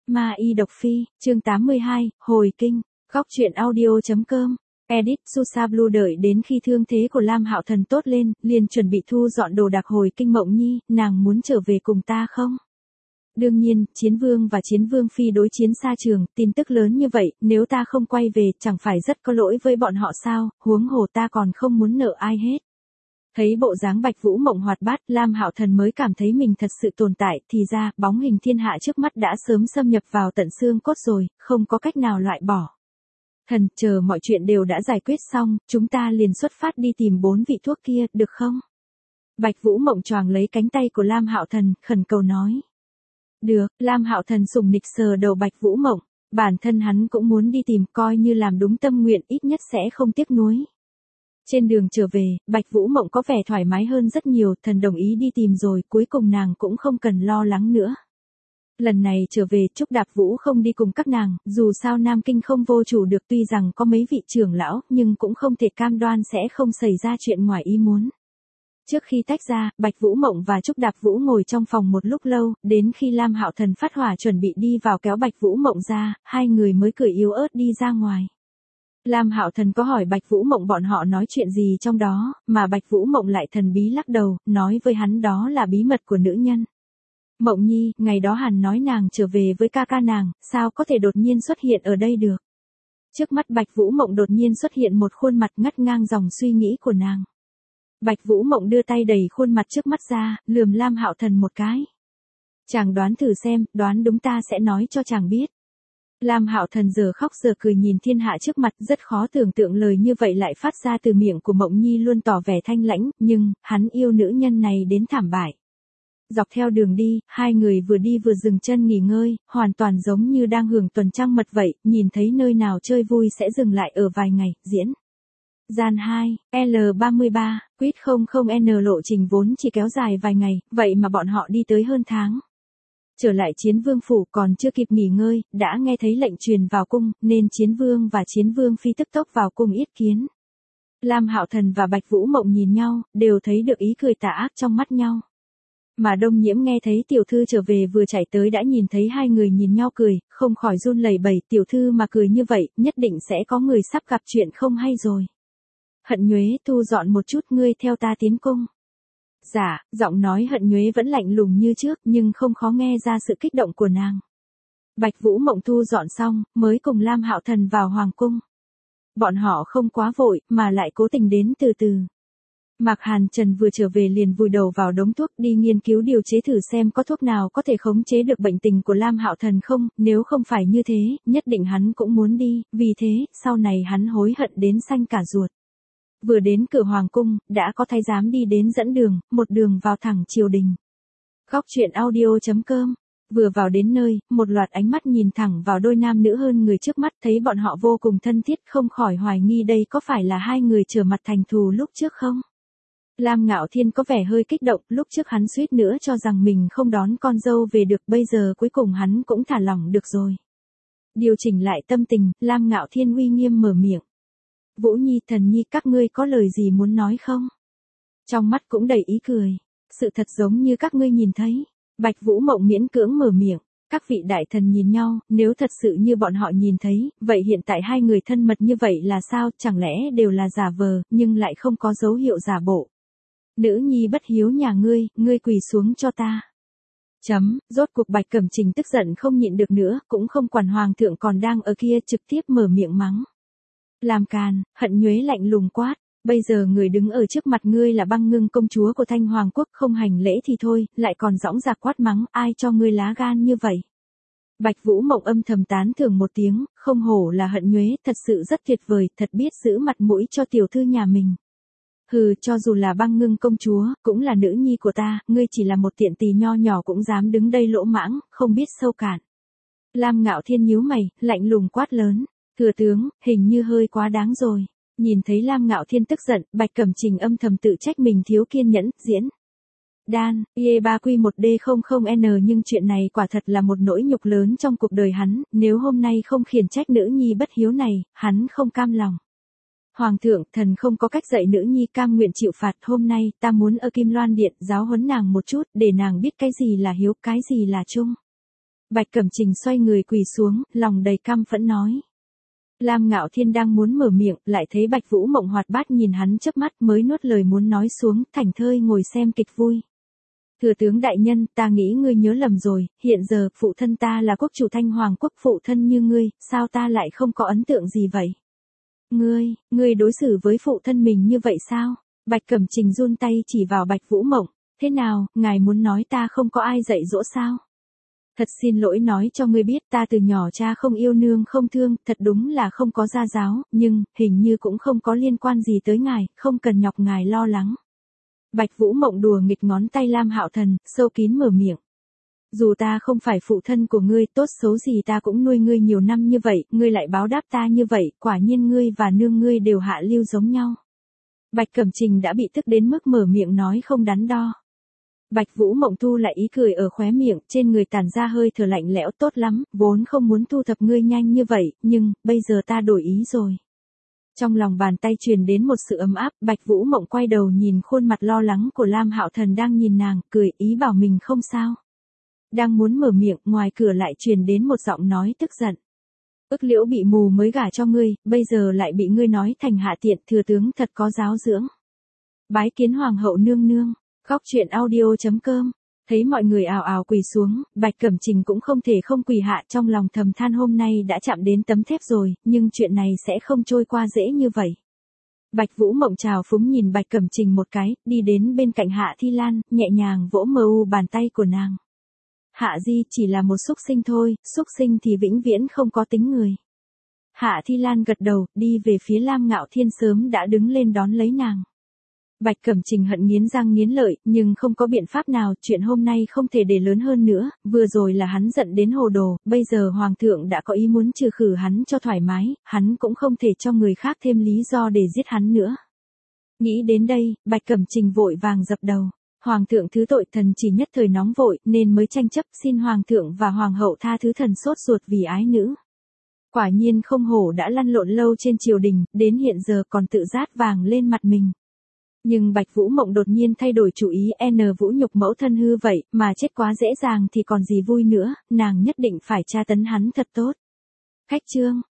Ma Y Độc Phi, chương 82, Hồi Kinh, Góc truyện audio.com, edit Susa Blue đợi đến khi thương thế của Lam Hạo Thần tốt lên, liền chuẩn bị thu dọn đồ đạc hồi kinh Mộng Nhi, nàng muốn trở về cùng ta không? Đương nhiên, Chiến Vương và Chiến Vương Phi đối chiến xa trường, tin tức lớn như vậy, nếu ta không quay về, chẳng phải rất có lỗi với bọn họ sao, huống hồ ta còn không muốn nợ ai hết. Thấy bộ dáng Bạch Vũ Mộng hoạt bát, Lam Hạo Thần mới cảm thấy mình thật sự tồn tại, thì ra, bóng hình thiên hạ trước mắt đã sớm xâm nhập vào tận xương cốt rồi, không có cách nào loại bỏ. Thần, chờ mọi chuyện đều đã giải quyết xong, chúng ta liền xuất phát đi tìm 4 vị thuốc kia, được không? Bạch Vũ Mộng choàng lấy cánh tay của Lam Hạo Thần, khẩn cầu nói. Được, Lam Hạo Thần sủng nịch sờ đầu Bạch Vũ Mộng, bản thân hắn cũng muốn đi tìm, coi như làm đúng tâm nguyện, ít nhất sẽ không tiếc nuối. Trên đường trở về, Bạch Vũ Mộng có vẻ thoải mái hơn rất nhiều, thần đồng ý đi tìm rồi, cuối cùng nàng cũng không cần lo lắng nữa. Lần này trở về, Trúc Đạp Vũ không đi cùng các nàng, dù sao Nam Kinh không vô chủ được, tuy rằng có mấy vị trưởng lão, nhưng cũng không thể cam đoan sẽ không xảy ra chuyện ngoài ý muốn. Trước khi tách ra, Bạch Vũ Mộng và Trúc Đạp Vũ ngồi trong phòng một lúc lâu, đến khi Lam Hạo Thần phát hỏa chuẩn bị đi vào kéo Bạch Vũ Mộng ra, hai người mới cười yếu ớt đi ra ngoài. Lam Hạo Thần có hỏi Bạch Vũ Mộng bọn họ nói chuyện gì trong đó, mà Bạch Vũ Mộng lại thần bí lắc đầu, nói với hắn đó là bí mật của nữ nhân. Mộng Nhi, ngày đó Hàn nói nàng trở về với ca ca nàng, sao có thể đột nhiên xuất hiện ở đây được? Trước mắt Bạch Vũ Mộng đột nhiên xuất hiện một khuôn mặt ngắt ngang dòng suy nghĩ của nàng. Bạch Vũ Mộng đưa tay đẩy khuôn mặt trước mắt ra, lườm Lam Hạo Thần một cái. Chàng đoán thử xem, đoán đúng ta sẽ nói cho chàng biết. Lam Hạo Thần giờ khóc giờ cười nhìn thiên hạ trước mặt, rất khó tưởng tượng lời như vậy lại phát ra từ miệng của Mộng Nhi luôn tỏ vẻ thanh lãnh, nhưng, hắn yêu nữ nhân này đến thảm bại. Dọc theo đường đi, hai người vừa đi vừa dừng chân nghỉ ngơi, hoàn toàn giống như đang hưởng tuần trăng mật vậy, nhìn thấy nơi nào chơi vui sẽ dừng lại ở vài ngày, diễn. Gian 2, L33, Quýt 00N lộ trình vốn chỉ kéo dài vài ngày, vậy mà bọn họ đi tới hơn tháng. Trở lại Chiến Vương phủ còn chưa kịp nghỉ ngơi, đã nghe thấy lệnh truyền vào cung, nên Chiến Vương và Chiến Vương Phi tức tốc vào cung yết kiến. Lam Hạo Thần và Bạch Vũ Mộng nhìn nhau, đều thấy được ý cười tà ác trong mắt nhau. Mà Đông Nhiễm nghe thấy tiểu thư trở về vừa chạy tới đã nhìn thấy hai người nhìn nhau cười, không khỏi run lẩy bẩy, tiểu thư mà cười như vậy, nhất định sẽ có người sắp gặp chuyện không hay rồi. Hận Nhuế, thu dọn một chút, ngươi theo ta tiến cung. Dạ, giọng nói Hận Nhuế vẫn lạnh lùng như trước, nhưng không khó nghe ra sự kích động của nàng. Bạch Vũ Mộng thu dọn xong, mới cùng Lam Hạo Thần vào hoàng cung. Bọn họ không quá vội, mà lại cố tình đến từ từ. Mạc Hàn Trần vừa trở về liền vùi đầu vào đống thuốc đi nghiên cứu điều chế thử xem có thuốc nào có thể khống chế được bệnh tình của Lam Hạo Thần không, nếu không phải như thế, nhất định hắn cũng muốn đi, vì thế, sau này hắn hối hận đến xanh cả ruột. Vừa đến cửa hoàng cung, đã có thái giám đi đến dẫn đường, một đường vào thẳng triều đình. Góc truyện audio.com. Vừa vào đến nơi, một loạt ánh mắt nhìn thẳng vào đôi nam nữ hơn người trước mắt, thấy bọn họ vô cùng thân thiết, không khỏi hoài nghi đây có phải là hai người trở mặt thành thù lúc trước không? Lam Ngạo Thiên có vẻ hơi kích động, lúc trước hắn suýt nữa cho rằng mình không đón con dâu về được, bây giờ cuối cùng hắn cũng thả lỏng được rồi. Điều chỉnh lại tâm tình, Lam Ngạo Thiên uy nghiêm mở miệng. Vũ Nhi, Thần Nhi, các ngươi có lời gì muốn nói không? Trong mắt cũng đầy ý cười. Sự thật giống như các ngươi nhìn thấy. Bạch Vũ Mộng miễn cưỡng mở miệng. Các vị đại thần nhìn nhau, nếu thật sự như bọn họ nhìn thấy, vậy hiện tại hai người thân mật như vậy là sao, chẳng lẽ đều là giả vờ, nhưng lại không có dấu hiệu giả bộ. Nữ nhi bất hiếu nhà ngươi quỳ xuống cho ta. Rốt cuộc Bạch Cẩm Trình tức giận không nhịn được nữa, cũng không quản hoàng thượng còn đang ở kia, trực tiếp mở miệng mắng. Làm càn, Hận Nhuế lạnh lùng quát, bây giờ người đứng ở trước mặt ngươi là Băng Ngưng công chúa của Thanh Hoàng quốc, không hành lễ thì thôi, lại còn dõng dạc quát mắng, ai cho ngươi lá gan như vậy? Bạch Vũ Mộng âm thầm tán thưởng một tiếng, không hổ là Hận Nhuế, thật sự rất tuyệt vời, thật biết giữ mặt mũi cho tiểu thư nhà mình. Hừ, cho dù là Băng Ngưng công chúa, cũng là nữ nhi của ta, ngươi chỉ là một tiện tỳ nho nhỏ cũng dám đứng đây lỗ mãng, không biết sâu cạn. Lam Ngạo Thiên nhíu mày, lạnh lùng quát lớn. Thừa tướng, hình như hơi quá đáng rồi. Nhìn thấy Lam Ngạo Thiên tức giận, Bạch Cẩm Trình âm thầm tự trách mình thiếu kiên nhẫn, diễn. Đan, IE3Q1D00N nhưng chuyện này quả thật là một nỗi nhục lớn trong cuộc đời hắn, nếu hôm nay không khiển trách nữ nhi bất hiếu này, hắn không cam lòng. Hoàng thượng, thần không có cách dạy nữ nhi, cam nguyện chịu phạt, hôm nay, ta muốn ở Kim Loan Điện giáo huấn nàng một chút, để nàng biết cái gì là hiếu, cái gì là trung. Bạch Cẩm Trình xoay người quỳ xuống, lòng đầy căm phẫn nói. Lam Ngạo Thiên đang muốn mở miệng, lại thấy Bạch Vũ Mộng hoạt bát nhìn hắn chớp mắt mới nuốt lời muốn nói xuống, thảnh thơi ngồi xem kịch vui. Thừa tướng đại nhân, ta nghĩ ngươi nhớ lầm rồi, hiện giờ, phụ thân ta là quốc chủ Thanh Hoàng quốc, phụ thân như ngươi, sao ta lại không có ấn tượng gì vậy? Ngươi đối xử với phụ thân mình như vậy sao? Bạch Cẩm Trình run tay chỉ vào Bạch Vũ Mộng, thế nào, ngài muốn nói ta không có ai dạy dỗ sao? Thật xin lỗi nói cho ngươi biết ta từ nhỏ cha không yêu nương không thương, thật đúng là không có gia giáo, nhưng, hình như cũng không có liên quan gì tới ngài, không cần nhọc ngài lo lắng. Bạch Vũ Mộng đùa nghịch ngón tay Lam Hạo Thần, sâu kín mở miệng. Dù ta không phải phụ thân của ngươi, tốt xấu gì ta cũng nuôi ngươi nhiều năm như vậy, ngươi lại báo đáp ta như vậy, quả nhiên ngươi và nương ngươi đều hạ lưu giống nhau. Bạch Cẩm Trình đã bị tức đến mức mở miệng nói không đắn đo. Bạch Vũ Mộng thu lại ý cười ở khóe miệng, trên người tản ra hơi thở lạnh lẽo, tốt lắm, vốn không muốn thu thập ngươi nhanh như vậy, nhưng, bây giờ ta đổi ý rồi. Trong lòng bàn tay truyền đến một sự ấm áp, Bạch Vũ Mộng quay đầu nhìn khuôn mặt lo lắng của Lam Hạo Thần đang nhìn nàng, cười ý bảo mình không sao. Đang muốn mở miệng, ngoài cửa lại truyền đến một giọng nói tức giận. Ức Liễu bị mù mới gả cho ngươi, bây giờ lại bị ngươi nói thành hạ tiện, thừa tướng thật có giáo dưỡng. Bái kiến hoàng hậu nương nương. Góc truyện audio.com. Thấy mọi người ào ào quỳ xuống, Bạch Cẩm Trình cũng không thể không quỳ hạ, trong lòng thầm than hôm nay đã chạm đến tấm thép rồi, nhưng chuyện này sẽ không trôi qua dễ như vậy. Bạch Vũ Mộng trào phúng nhìn Bạch Cẩm Trình một cái, đi đến bên cạnh Hạ Thi Lan, nhẹ nhàng vỗ mờ u bàn tay của nàng. Hạ Di chỉ là một xúc sinh thôi, xúc sinh thì vĩnh viễn không có tính người. Hạ Thi Lan gật đầu, đi về phía Lam Ngạo Thiên sớm đã đứng lên đón lấy nàng. Bạch Cẩm Trình hận nghiến răng nghiến lợi, nhưng không có biện pháp nào, chuyện hôm nay không thể để lớn hơn nữa, vừa rồi là hắn giận đến hồ đồ, bây giờ Hoàng thượng đã có ý muốn trừ khử hắn cho thoải mái, hắn cũng không thể cho người khác thêm lý do để giết hắn nữa. Nghĩ đến đây, Bạch Cẩm Trình vội vàng dập đầu. Hoàng thượng thứ tội, thần chỉ nhất thời nóng vội, nên mới tranh chấp, xin Hoàng thượng và Hoàng hậu tha thứ thần sốt ruột vì ái nữ. Quả nhiên không hổ đã lăn lộn lâu trên triều đình, đến hiện giờ còn tự rát vàng lên mặt mình. Nhưng Bạch Vũ Mộng đột nhiên thay đổi chủ ý, vũ nhục mẫu thân hư vậy, mà chết quá dễ dàng thì còn gì vui nữa, nàng nhất định phải tra tấn hắn thật tốt. Khách chương.